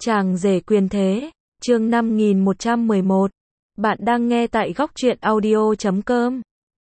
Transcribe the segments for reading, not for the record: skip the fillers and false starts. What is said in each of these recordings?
Chàng rể quyền thế, chương 5111. Bạn đang nghe tại góc truyện audio.com.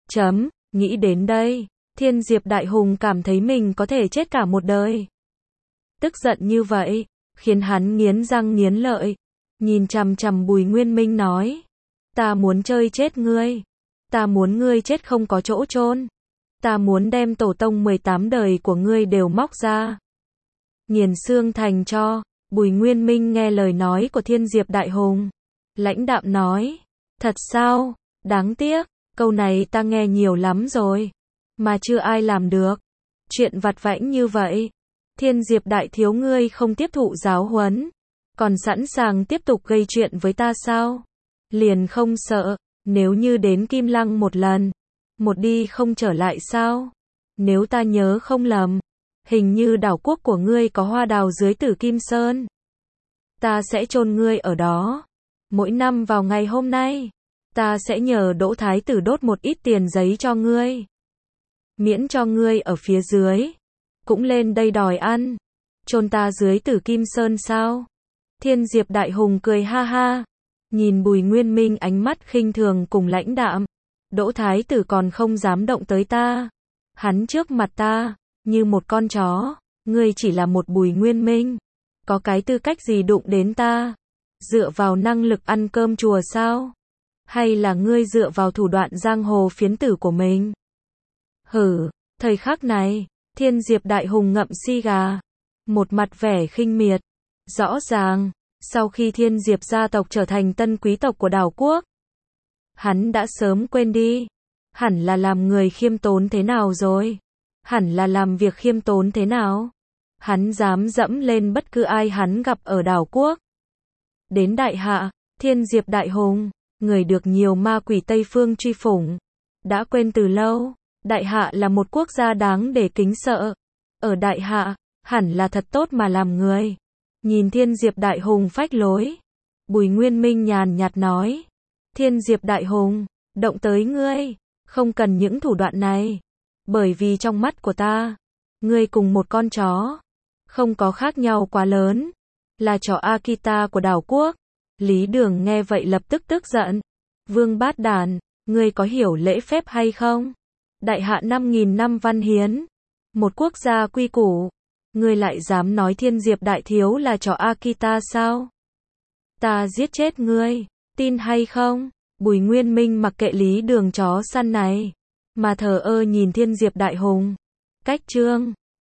Nghĩ đến đây, Thiên Diệp Đại Hùng cảm thấy mình có thể chết cả một đời. Tức giận như vậy, khiến hắn nghiến răng nghiến lợi, nhìn chằm chằm Bùi Nguyên Minh nói. Ta muốn chơi chết ngươi. Ta muốn ngươi chết không có chỗ chôn. Ta muốn đem tổ tông 18 đời của ngươi đều móc ra, nghiền xương thành tro. Bùi Nguyên Minh nghe lời nói của Thiên Diệp Đại Hùng, lãnh đạm nói, thật sao, đáng tiếc, câu này ta nghe nhiều lắm rồi, mà chưa ai làm được. Chuyện vặt vãnh như vậy, Thiên Diệp Đại Thiếu ngươi không tiếp thụ giáo huấn, còn sẵn sàng tiếp tục gây chuyện với ta sao? Liền không sợ, nếu như đến Kim Lăng một lần, một đi không trở lại sao? Nếu ta nhớ không lầm, hình như đảo quốc của ngươi có hoa đào dưới Tử Kim Sơn. Ta sẽ chôn ngươi ở đó. Mỗi năm vào ngày hôm nay, ta sẽ nhờ Đỗ Thái Tử đốt một ít tiền giấy cho ngươi, miễn cho ngươi ở phía dưới cũng lên đây đòi ăn. Chôn ta dưới Tử Kim Sơn sao? Thiên Diệp Đại Hùng cười ha ha, nhìn Bùi Nguyên Minh ánh mắt khinh thường cùng lãnh đạm. Đỗ Thái Tử còn không dám động tới ta. Hắn trước mặt ta như một con chó, ngươi chỉ là một Bùi Nguyên Minh, có cái tư cách gì đụng đến ta? Dựa vào năng lực ăn cơm chùa sao? Hay là ngươi dựa vào thủ đoạn giang hồ phiến tử của mình? Hử, thời khắc này, Thiên Diệp Đại Hùng ngậm si gà, một mặt vẻ khinh miệt. Rõ ràng, sau khi Thiên Diệp gia tộc trở thành tân quý tộc của đảo quốc, hắn đã sớm quên đi, hẳn là làm người khiêm tốn thế nào rồi, hẳn là làm việc khiêm tốn thế nào. Hắn dám dẫm lên bất cứ ai hắn gặp ở đảo quốc. Đến đại hạ, Thiên Diệp Đại Hùng, người được nhiều ma quỷ Tây Phương truy phủng, đã quên từ lâu, đại hạ là một quốc gia đáng để kính sợ. Ở đại hạ, hẳn là thật tốt mà làm người. Nhìn Thiên Diệp Đại Hùng phách lối, Bùi Nguyên Minh nhàn nhạt nói, Thiên Diệp Đại Hùng, động tới ngươi, không cần những thủ đoạn này, bởi vì trong mắt của ta, ngươi cùng một con chó không có khác nhau quá lớn, là chó Akita của đảo quốc. Lý Đường nghe vậy lập tức tức giận. Vương Bát Đản, ngươi có hiểu lễ phép hay không? Đại hạ 5.000 năm văn hiến, một quốc gia quy củ, ngươi lại dám nói Thiên Diệp Đại Thiếu là chó Akita sao? Ta giết chết ngươi, tin hay không? Bùi Nguyên Minh mặc kệ Lý Đường chó săn này, mà thờ ơ nhìn Thiên Diệp Đại Hùng. Cách chương